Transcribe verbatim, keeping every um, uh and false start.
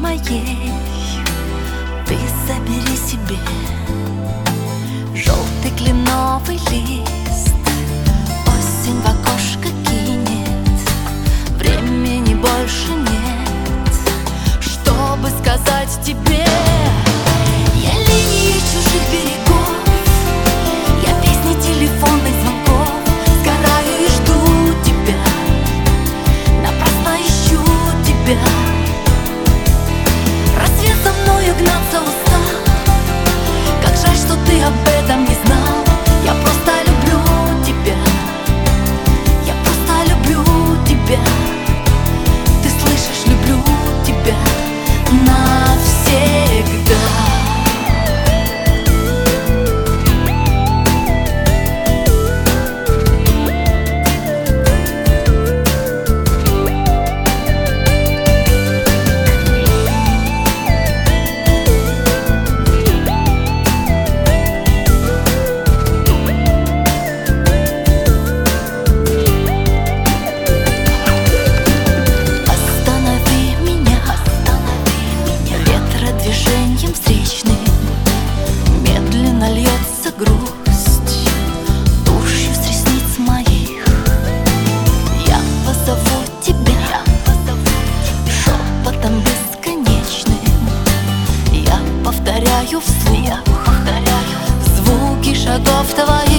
моей ты собери себе желтый кленовый лист. Осень в окошко кинет, времени больше нет, чтобы сказать тебе: я линии чужих берегов, я песни телефонных звонков, сгораю и жду тебя, напрасно ищу тебя. Рассвет за мною гнаться устал, как жаль, что ты об этом не знал. Я просто люблю тебя, я просто люблю тебя. Ты слышишь, люблю тебя навсегда. Движением встречным медленно льется грусть тушью с ресниц моих. Я позову тебя шепотом бесконечным, я повторяю вслух звуки шагов твоих.